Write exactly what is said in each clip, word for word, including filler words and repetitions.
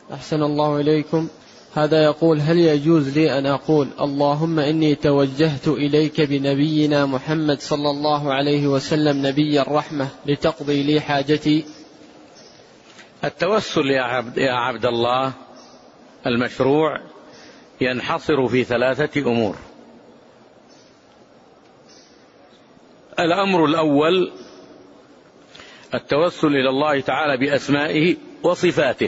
أحسن الله إليكم. هذا يقول: هل يجوز لي أن أقول اللهم إني توجهت إليك بنبينا محمد صلى الله عليه وسلم نبي الرحمة لتقضي لي حاجتي؟ التوسل يا عبد, يا عبد الله المشروع ينحصر في ثلاثة أمور. الأمر الأول التوسل إلى الله تعالى بأسمائه وصفاته،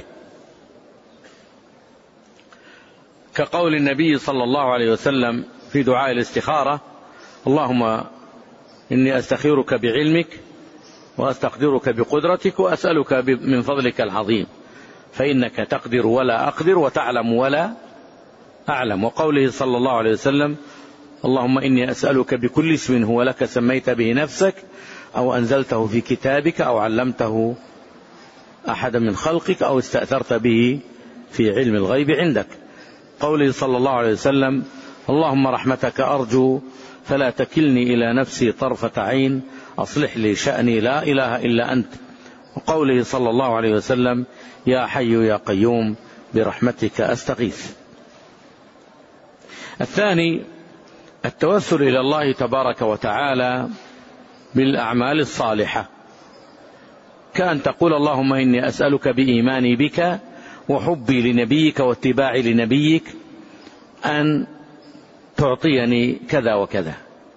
كقول النبي صلى الله عليه وسلم في دعاء الاستخارة: اللهم إني أستخيرك بعلمك وأستقدرك بقدرتك وأسألك من فضلك العظيم فإنك تقدر ولا أقدر وتعلم ولا أعلم. وقوله صلى الله عليه وسلم: اللهم إني أسألك بكل اسم هو لك سميت به نفسك أو أنزلته في كتابك أو علمته أحدا من خلقك أو استأثرت به في علم الغيب عندك. قوله صلى الله عليه وسلم: اللهم رحمتك أرجو فلا تكلني إلى نفسي طرفة عين أصلح لي شأني لا إله إلا أنت. وقوله صلى الله عليه وسلم: يا حي يا قيوم برحمتك أستغيث. الثاني التوسل إلى الله تبارك وتعالى بالأعمال الصالحة، كأن تقول: اللهم إني أسألك بإيماني بك وحبي لنبيك واتباعي لنبيك أن تعطيني كذا وكذا.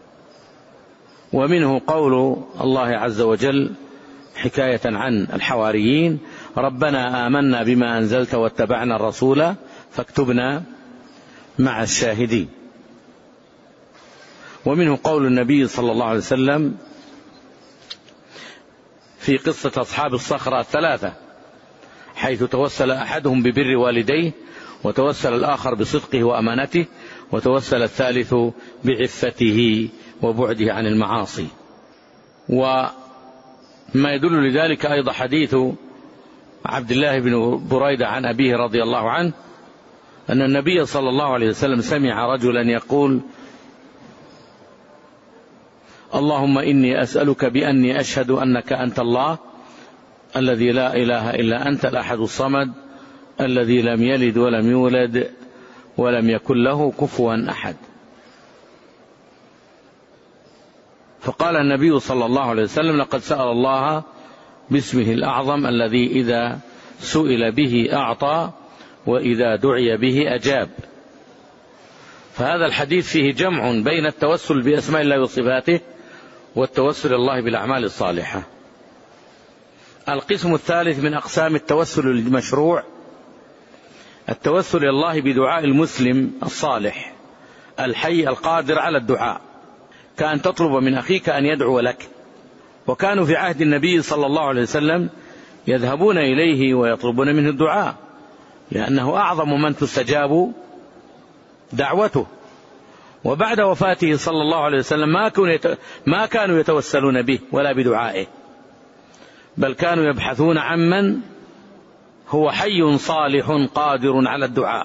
ومنه قول الله عز وجل حكاية عن الحواريين: ربنا آمنا بما أنزلت واتبعنا الرسول فاكتبنا مع الشاهدين. ومنه قول النبي صلى الله عليه وسلم في قصة أصحاب الصخرة الثلاثة، حيث توسل أحدهم ببر والديه، وتوسل الآخر بصدقه وأمانته، وتوسل الثالث بعفته وبعده عن المعاصي. وما يدل لذلك أيضا حديث عبد الله بن بريدة عن أبيه رضي الله عنه أن النبي صلى الله عليه وسلم سمع رجلا يقول: اللهم إني أسألك بأني أشهد أنك أنت الله الذي لا إله إلا أنت الأحد الصمد الذي لم يلد ولم يولد ولم يكن له كفوا أحد. فقال النبي صلى الله عليه وسلم: لقد سأل الله باسمه الأعظم الذي إذا سئل به أعطى وإذا دعي به أجاب. فهذا الحديث فيه جمع بين التوسل بأسماء الله وصفاته والتوسل الله بالأعمال الصالحة. القسم الثالث من أقسام التوسل المشروع التوسل إلى الله بدعاء المسلم الصالح الحي القادر على الدعاء، كأن تطلب من أخيك أن يدعو لك. وكانوا في عهد النبي صلى الله عليه وسلم يذهبون إليه ويطلبون منه الدعاء، لأنه أعظم من تستجاب دعوته. وبعد وفاته صلى الله عليه وسلم ما كانوا يتوسلون به ولا بدعائه، بل كانوا يبحثون عمن هو حي صالح قادر على الدعاء.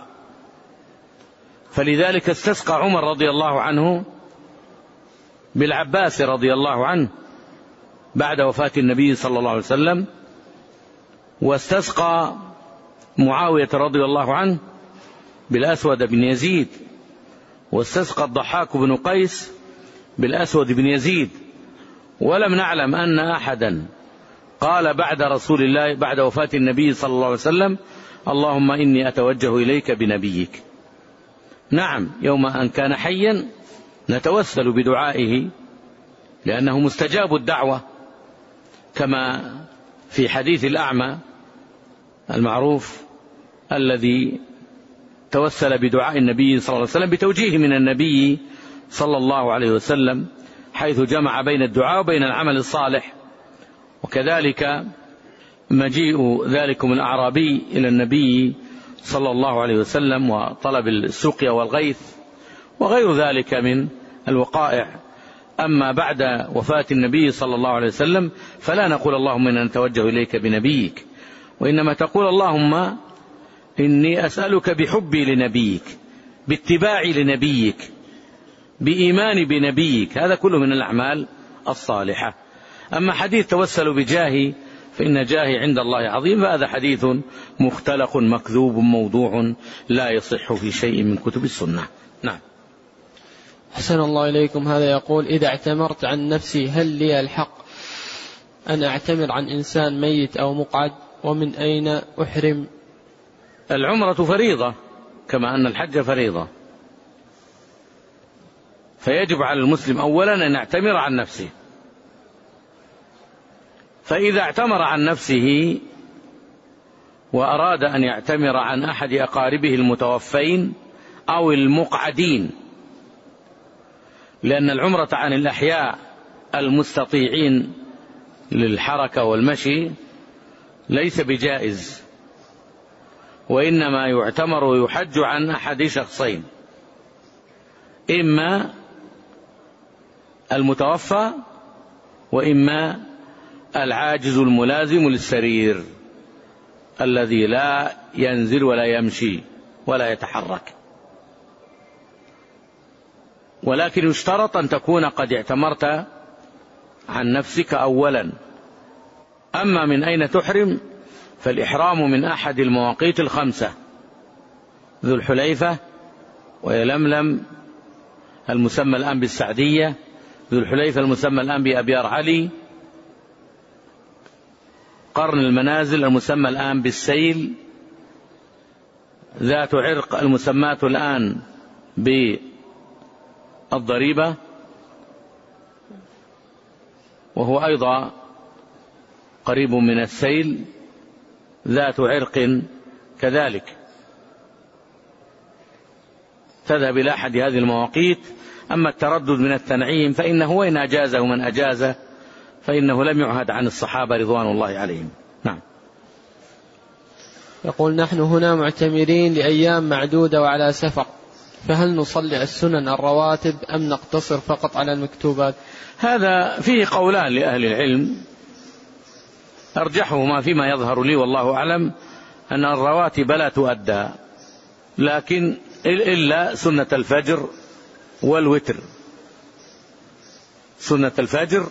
فلذلك استسقى عمر رضي الله عنه بالعباس رضي الله عنه بعد وفاة النبي صلى الله عليه وسلم، واستسقى معاوية رضي الله عنه بالأسود بن يزيد، واستسقى الضحاك بن قيس بالأسود بن يزيد. ولم نعلم أن أحدا قال بعد رسول الله بعد وفاة النبي صلى الله عليه وسلم: اللهم إني أتوجه إليك بنبيك. نعم، يوم أن كان حيا نتوسل بدعائه لأنه مستجاب الدعوة، كما في حديث الأعمى المعروف الذي توسل بدعاء النبي صلى الله عليه وسلم بتوجيه من النبي صلى الله عليه وسلم، حيث جمع بين الدعاء وبين العمل الصالح. وكذلك مجيء ذلكم الأعرابي إلى النبي صلى الله عليه وسلم وطلب السقيا والغيث وغير ذلك من الوقائع. أما بعد وفاة النبي صلى الله عليه وسلم فلا نقول اللهم إنا نتوجه إليك بنبيك، وإنما تقول اللهم إني أسألك بحبي لنبيك، باتباعي لنبيك، بإيماني بنبيك. هذا كله من الأعمال الصالحة. أما حديث توسلوا بجاه فإن جاهي عند الله عظيم. فهذا حديث مختلق مكذوب موضوع لا يصح في شيء من كتب السنة. نعم. أحسن الله إليكم. هذا يقول: إذا اعتمرت عن نفسي هل لي الحق أن أعتمر عن إنسان ميت أو مقعد؟ ومن أين أحرم؟ العمرة فريضة كما أن الحج فريضة، فيجب على المسلم أولا أن يعتمر عن نفسه. فإذا اعتمر عن نفسه وأراد أن يعتمر عن أحد أقاربه المتوفين أو المقعدين، لأن العمرة عن الأحياء المستطيعين للحركة والمشي ليس بجائز، وإنما يعتمر ويحج عن أحد شخصين: إما المتوفى وإما العاجز الملازم للسرير الذي لا ينزل ولا يمشي ولا يتحرك. ولكن يشترط أن تكون قد اعتمرت عن نفسك أولا. أما من أين تحرم؟ فالإحرام من أحد المواقيت الخمسة: ذو الحليفة، ويلملم المسمى الآن بالسعدية، ذو الحليفة المسمى الآن بأبيار علي، قرن المنازل المسمى الآن بالسيل، ذات عرق المسماة الآن بالضريبة، وهو أيضا قريب من السيل، ذات عرق كذلك. تذهب إلى أحد هذه المواقيت. أما التردد من التنعيم فإنه وإن أجازه من أجازه فإنه لم يعهد عن الصحابة رضوان الله عليهم. نعم. يقول: نحن هنا معتمرين لأيام معدودة وعلى سفر، فهل نصلي السنن الرواتب أم نقتصر فقط على المكتوبات؟ هذا فيه قولان لأهل العلم، أرجحهما فيما يظهر لي والله أعلم أن الرواتب لا تؤدى، لكن إلا سنة الفجر والوتر، سنة الفجر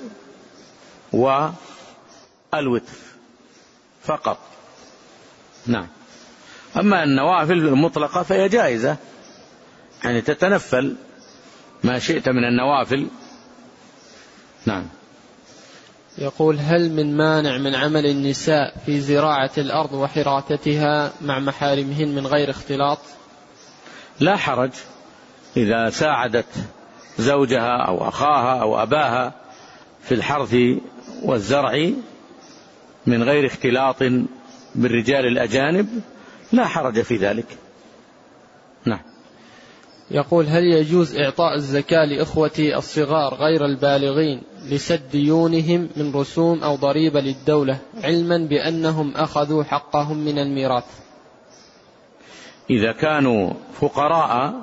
والوتر فقط. نعم. أما النوافل المطلقة فهي جائزة، يعني تتنفل ما شئت من النوافل. نعم. يقول: هل من مانع من عمل النساء في زراعة الأرض وحراثتها مع محارمهن من غير اختلاط؟ لا حرج إذا ساعدت زوجها أو أخاها أو أباها في الحرث والزرع من غير اختلاط بالرجال الأجانب، لا حرج في ذلك. نعم. يقول: هل يجوز إعطاء الزكاة لإخوتي الصغار غير البالغين لسد ديونهم من رسوم أو ضريبة للدولة، علما بأنهم أخذوا حقهم من الميراث؟ إذا كانوا فقراء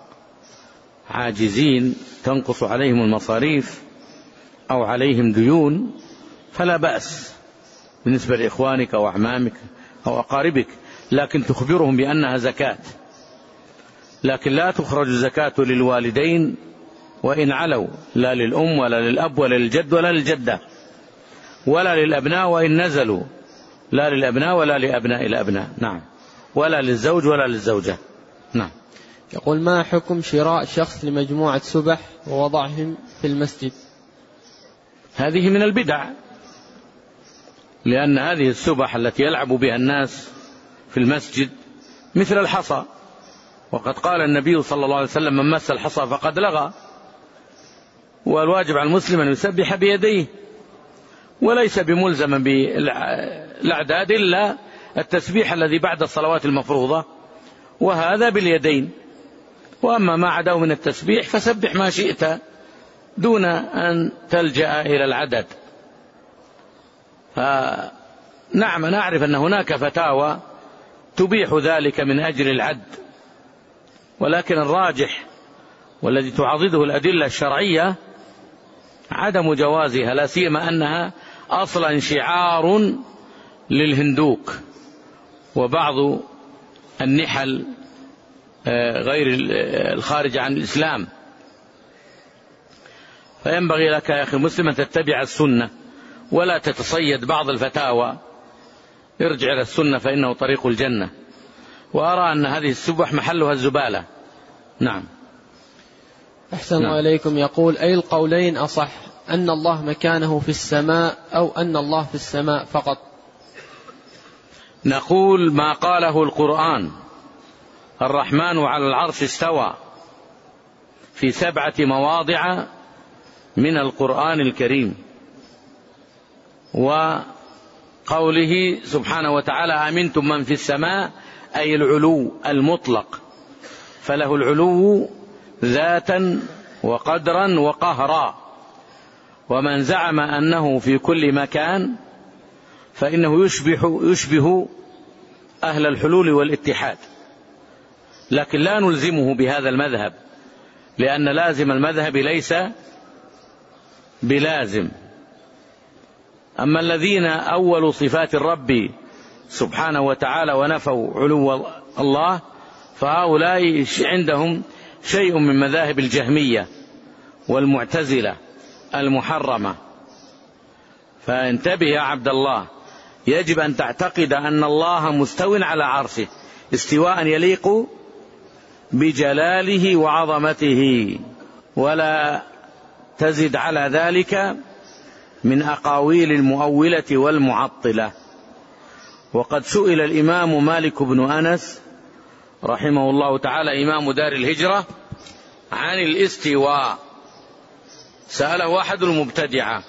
عاجزين تنقص عليهم المصاريف أو عليهم ديون فلا بأس بالنسبة لإخوانك أو أعمامك أو أقاربك، لكن تخبرهم بأنها زكاة. لكن لا تخرج الزكاة للوالدين وإن علوا، لا للأم ولا للأب ولا للجد ولا للجدة، ولا للأبناء وإن نزلوا، لا للأبناء ولا لأبناء الأبناء. نعم. ولا للزوج ولا للزوجة. نعم. يقول: ما حكم شراء شخص لمجموعة سبح ووضعهم في المسجد؟ هذه من البدع، لأن هذه السبح التي يلعب بها الناس في المسجد مثل الحصى، وقد قال النبي صلى الله عليه وسلم: من مس الحصى فقد لغى. والواجب على المسلم أن يسبح بيديه، وليس بملزما بالأعداد إلا التسبيح الذي بعد الصلوات المفروضة، وهذا باليدين. وأما ما عداه من التسبيح فسبح ما شئت دون أن تلجأ إلى العدد. نعم، نعرف أن هناك فتاوى تبيح ذلك من أجل العد، ولكن الراجح والذي تعضده الأدلة الشرعية عدم جوازها، لا سيما أنها أصلا شعار للهندوك وبعض النحل غير الخارج عن الإسلام. فينبغي لك يا أخي المسلم أن تتبع السنة ولا تتصيد بعض الفتاوى، ارجع إلى السنة فإنه طريق الجنة. وأرى أن هذه السبح محلها الزبالة. نعم. أحسن الله إليكم. يقول: أي القولين أصح، أن الله مكانه في السماء أو أن الله في السماء فقط؟ نقول ما قاله القرآن: الرحمن على العرش استوى، في سبعة مواضع من القرآن الكريم. وقوله سبحانه وتعالى: أمنتم من في السماء، أي العلو المطلق، فله العلو ذاتا وقدرا وقهرا. ومن زعم أنه في كل مكان فإنه يشبه, يشبه أهل الحلول والاتحاد، لكن لا نلزمه بهذا المذهب، لأن لازم المذهب ليس بلازم. أما الذين أولوا صفات الرب سبحانه وتعالى ونفوا علو الله فهؤلاء عندهم شيء من مذاهب الجهمية والمعتزلة المحرمة. فانتبه يا عبد الله، يجب أن تعتقد أن الله مستو على عرشه استواء يليق بجلاله وعظمته، ولا تزد على ذلك من أقاويل المؤولة والمعطلة. وقد سئل الإمام مالك بن أنس رحمه الله تعالى إمام دار الهجرة عن الاستواء، سأله أحد المبتدعة: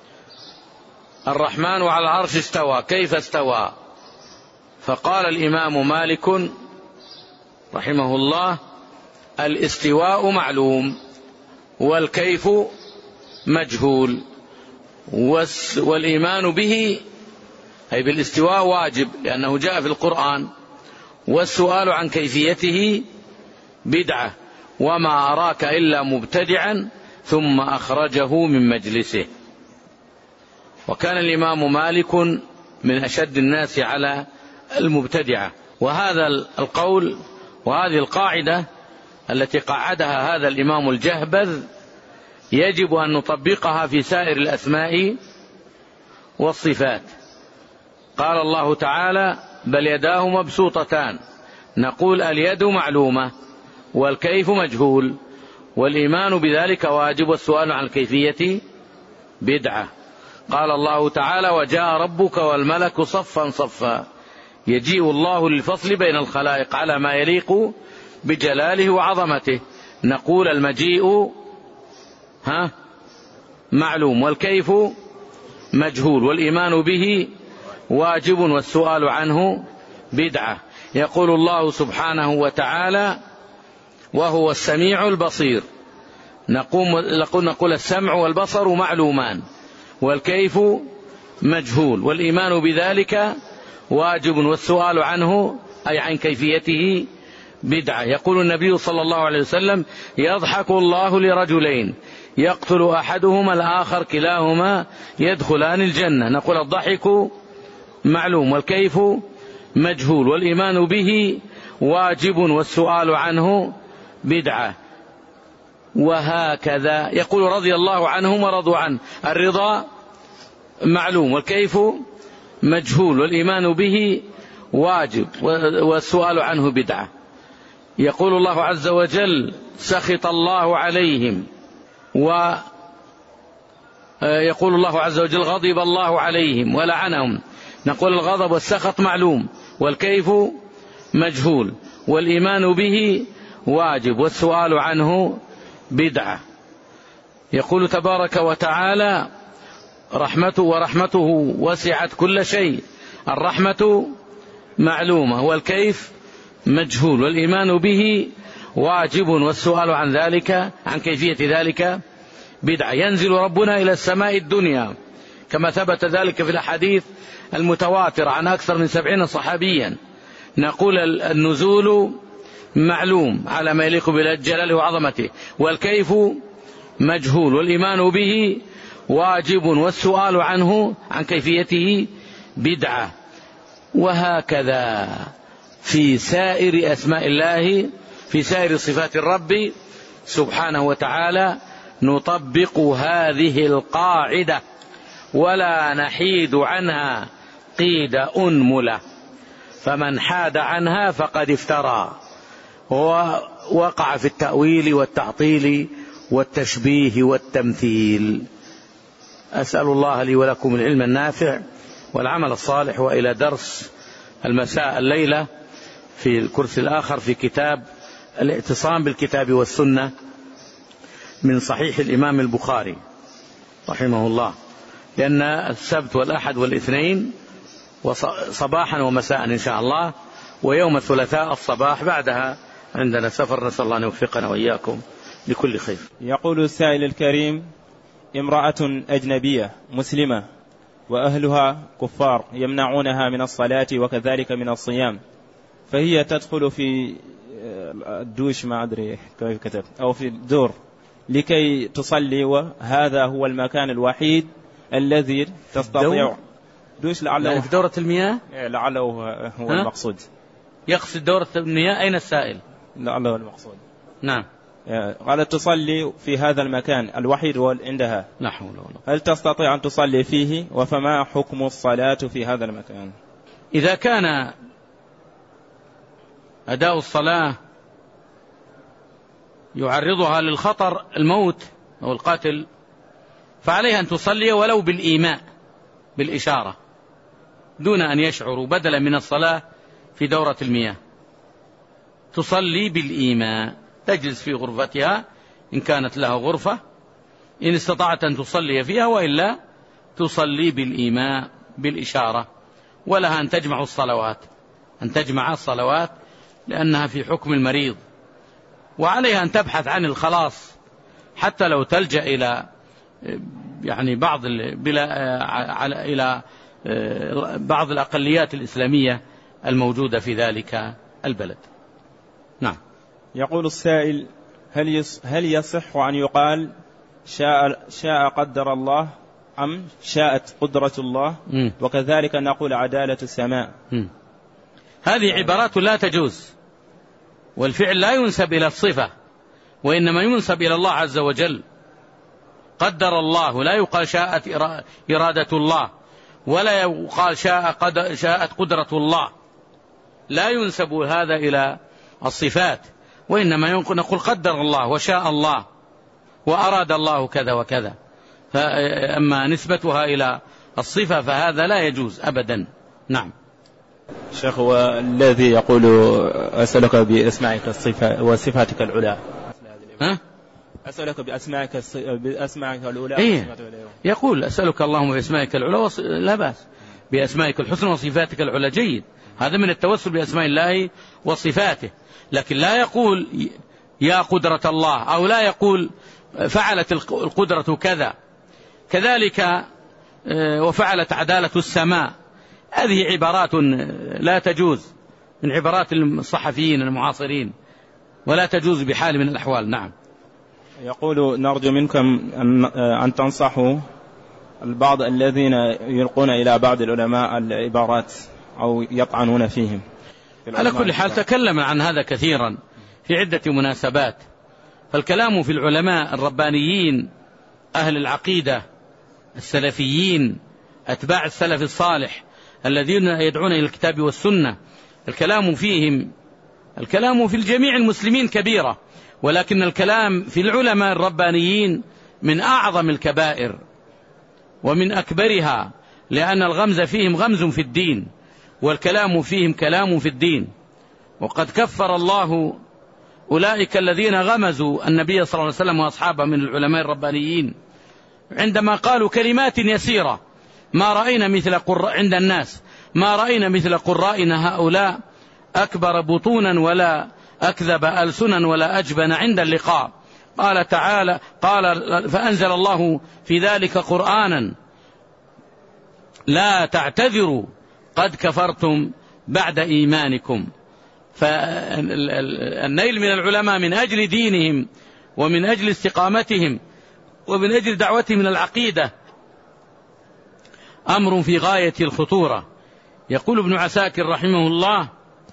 الرحمن على العرش استوى، كيف استوى؟ فقال الإمام مالك رحمه الله: الاستواء معلوم والكيف مجهول، والإيمان به أي بالاستواء واجب لأنه جاء في القرآن، والسؤال عن كيفيته بدعة، وما أراك إلا مبتدعا ثم أخرجه من مجلسه. وكان الإمام مالك من أشد الناس على المبتدعة. وهذا القول وهذه القاعدة التي قعدها هذا الإمام الجهبذ يجب أن نطبقها في سائر الأسماء والصفات. قال الله تعالى: بل يداه مبسوطتان، نقول اليد معلومة والكيف مجهول، والإيمان بذلك واجب، والسؤال عن الكيفية بدعة. قال الله تعالى: وجاء ربك والملك صفا صفا، يجيء الله للفصل بين الخلائق على ما يليق بجلاله وعظمته، نقول المجيء ها معلوم والكيف مجهول، والإيمان به واجب، والسؤال عنه بدعة. يقول الله سبحانه وتعالى: وهو السميع البصير، نقول, نقول السمع والبصر معلومان والكيف مجهول، والإيمان بذلك واجب، والسؤال عنه أي عن كيفيته بدعة. يقول النبي صلى الله عليه وسلم: يضحك الله لرجلين يقتل أحدهما الآخر كلاهما يدخلان الجنة، نقول الضحك معلوم والكيف مجهول، والإيمان به واجب، والسؤال عنه بدعة. وهكذا يقول رضي الله عنهم ورضوا عنه، الرضا معلوم والكيف مجهول، والإيمان به واجب، والسؤال عنه بدعة. يقول الله عز وجل: سخط الله عليهم، ويقول الله عز وجل: غضب الله عليهم ولعنهم، نقول الغضب والسخط معلوم والكيف مجهول، والإيمان به واجب، والسؤال عنه بدعة. يقول تبارك وتعالى: رحمته ورحمته وسعت كل شيء، الرحمة معلومة والكيف مجهول، والإيمان به واجب، والسؤال عن ذلك عن كيفية ذلك بدعة. ينزل ربنا إلى السماء الدنيا كما ثبت ذلك في الحديث المتواتر عن أكثر من سبعين صحابيا، نقول النزول معلوم على ما يليق بجلاله وعظمته، والكيف مجهول، والإيمان به واجب، والسؤال عنه عن كيفيته بدعة. وهكذا في سائر أسماء الله، في سائر صفات الرب سبحانه وتعالى نطبق هذه القاعدة. ولا نحيد عنها قيد أنملة، فمن حاد عنها فقد افترى ووقع في التأويل والتعطيل والتشبيه والتمثيل. أسأل الله لي ولكم العلم النافع والعمل الصالح، وإلى درس المساء الليلة في الكرسي الآخر في كتاب الاعتصام بالكتاب والسنة من صحيح الإمام البخاري رحمه الله، لأن السبت والأحد والاثنين صباحا ومساء إن شاء الله، ويوم الثلاثاء الصباح بعدها عندنا سفر، نسأل الله أن يوفقنا وإياكم لكل خير. يقول السائل الكريم: امرأة أجنبية مسلمة وأهلها كفار يمنعونها من الصلاة وكذلك من الصيام، فهي تدخل في الدوش ما أدري كيف كتب أو في الدور لكي تصلي، وهذا هو المكان الوحيد الذي تستطيع دوش لعله في دورة المياه، لعله هو المقصود. يقصد دورة المياه. أين السائل؟ لعله المقصود. نعم. قالت تصلي في هذا المكان الوحيد عندها، لا حول ولا قوة. هل تستطيع أن تصلي فيه؟ وفما حكم الصلاة في هذا المكان؟ إذا كان أداء الصلاة يعرضها للخطر الموت أو القاتل فعليها أن تصلي ولو بالإيماء بالإشارة دون أن يشعروا، بدلا من الصلاة في دورة المياه تصلي بالإيماء، تجلس في غرفتها إن كانت لها غرفة إن استطاعت أن تصلي فيها، وإلا تصلي بالإيماء بالإشارة، ولها أن تجمع الصلوات أن تجمع الصلوات لأنها في حكم المريض، وعليها أن تبحث عن الخلاص حتى لو تلجأ إلى يعني بعض بلا إلى بعض الأقليات الإسلامية الموجودة في ذلك البلد. نعم. يقول السائل: هل هل يصح أن يقال شاء شاء قدر الله أم شاءت قدرة الله؟ م. وكذلك نقول عدالة السماء. م. هذه عبارات لا تجوز، والفعل لا ينسب إلى الصفة وإنما ينسب إلى الله عز وجل. قدر الله، لا يقال شاءت إرادة الله، ولا يقال شاء قد شاءت قدرة الله، لا ينسب هذا إلى الصفات، وإنما نقول قدر الله وشاء الله وأراد الله كذا وكذا. أما نسبتها إلى الصفة فهذا لا يجوز أبدا. نعم. شيخ، والذي يقول أسألك بأسمائك الصفة وصفاتك العلى، ها؟ أسألك بأسمائك بأسمائك العلى. إيه؟ يقول أسألك اللهم بأسمائك العلى وص... لا بأس بأسمائك الحسنى وصفاتك العلى، جيد، هذا من التوسل بأسماء الله وصفاته، لكن لا يقول يا قدرة الله أو لا يقول فعلت القدرة كذا، كذلك وفعلت عدالة السماء. هذه عبارات لا تجوز من عبارات الصحفيين المعاصرين، ولا تجوز بحال من الأحوال. نعم. يقول: نرجو منكم أن تنصحوا البعض الذين يلقون إلى بعض العلماء العبارات أو يطعنون فيهم. على كل حال تكلم عن هذا كثيرا في عدة مناسبات، فالكلام في العلماء الربانيين أهل العقيدة السلفيين أتباع السلف الصالح الذين يدعون إلى الكتاب والسنة، الكلام فيهم الكلام في الجميع المسلمين كبيرة، ولكن الكلام في العلماء الربانيين من أعظم الكبائر ومن أكبرها، لأن الغمز فيهم غمز في الدين، والكلام فيهم كلام في الدين. وقد كفر الله أولئك الذين غمزوا النبي صلى الله عليه وسلم وأصحابه من العلماء الربانيين عندما قالوا كلمات يسيرة ما رأينا مثل قراء عند الناس ما رأينا مثل قرائنا هؤلاء أكبر بطونا ولا أكذب ألسنا ولا أجبن عند اللقاء. قال تعالى قال فأنزل الله في ذلك قرآنا لا تعتذروا قد كفرتم بعد إيمانكم. فالنيل من العلماء من أجل دينهم ومن أجل استقامتهم ومن أجل دعوتهم من العقيدة أمر في غاية الخطورة. يقول ابن عساكر رحمه الله: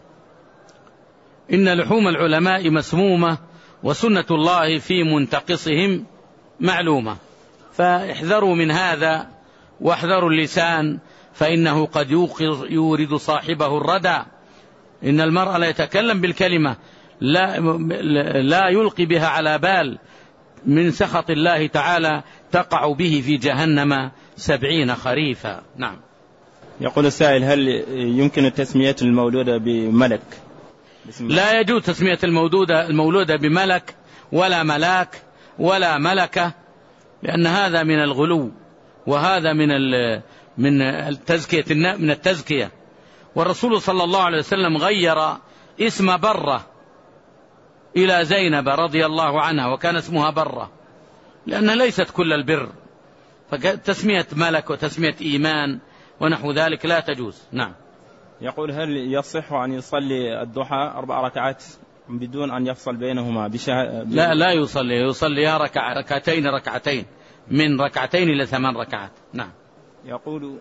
إن لحوم العلماء مسمومة وسنة الله في منتقصهم معلومة. فاحذروا من هذا واحذروا اللسان فإنه قد يورد صاحبه الردى. إن المرء لا يتكلم بالكلمة لا, لا يلقي بها على بال من سخط الله تعالى تقع به في جهنم سبعين خريفا. نعم. يقول السائل: هل يمكن تسمية المولودة بملك؟ لا يجوز تسمية المولودة, المولودة بملك ولا ملاك ولا ملكة، لأن هذا من الغلو، وهذا من من التزكية من التزكية. والرسول صلى الله عليه وسلم غير اسم برة إلى زينب رضي الله عنها، وكان اسمها برة، لأنها ليست كل البر، فتسمية ملك وتسمية إيمان ونحو ذلك لا تجوز. نعم. يقول: هل يصح أن يصلي الضحى أربع ركعات بدون أن يفصل بينهما بشه... لا لا يصلي يصلي ركع ركعتين ركعتين من ركعتين إلى ثمان ركعات. نعم. يقول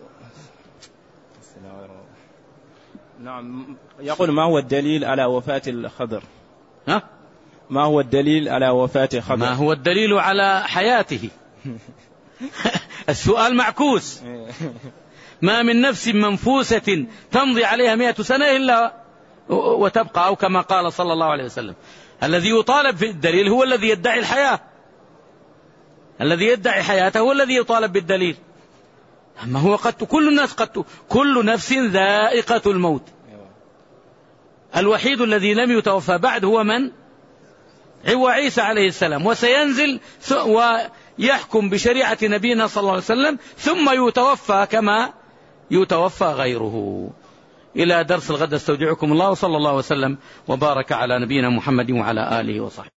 نعم يقول: ما هو الدليل على وفاة الخضر؟ ها؟ ما هو الدليل على وفاة الخضر؟ ما هو الدليل على حياته؟ السؤال معكوس. ما من نفس منفوسة تمضي عليها مئة سنة إلا وتبقى، أو كما قال صلى الله عليه وسلم: الذي يطالب في الدليل هو الذي يدعي الحياة، الذي يدعي حياته هو الذي يطالب بالدليل. أما هو قد كل الناس قد كل نفس ذائقة الموت. الوحيد الذي لم يتوفى بعد هو من؟ هو عيسى عليه السلام، وسينزل ويحكم بشريعة نبينا صلى الله عليه وسلم ثم يتوفى كما يتوفى غيره. إلى درس الغد استودعكم الله، وصلى الله وسلم وبارك على نبينا محمد وعلى آله وصحبه.